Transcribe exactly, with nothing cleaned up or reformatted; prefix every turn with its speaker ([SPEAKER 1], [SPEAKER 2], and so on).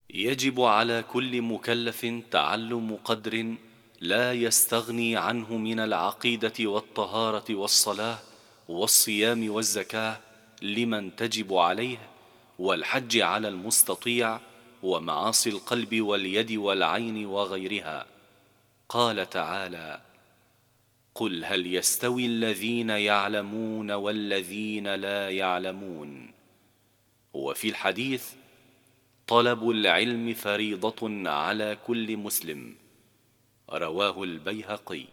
[SPEAKER 1] يجب على كل مكلف تعلم قدر لا يستغني عنه من العقيدة والطهارة والصلاة والصيام والزكاة لمن تجب عليه، والحج على المستطيع، ومعاصي القلب واليد والعين وغيرها. قال تعالى: قل هل يستوي الذين يعلمون والذين لا يعلمون. وفي الحديث: طلب العلم فريضة على كل مسلم. رواه البيهقي.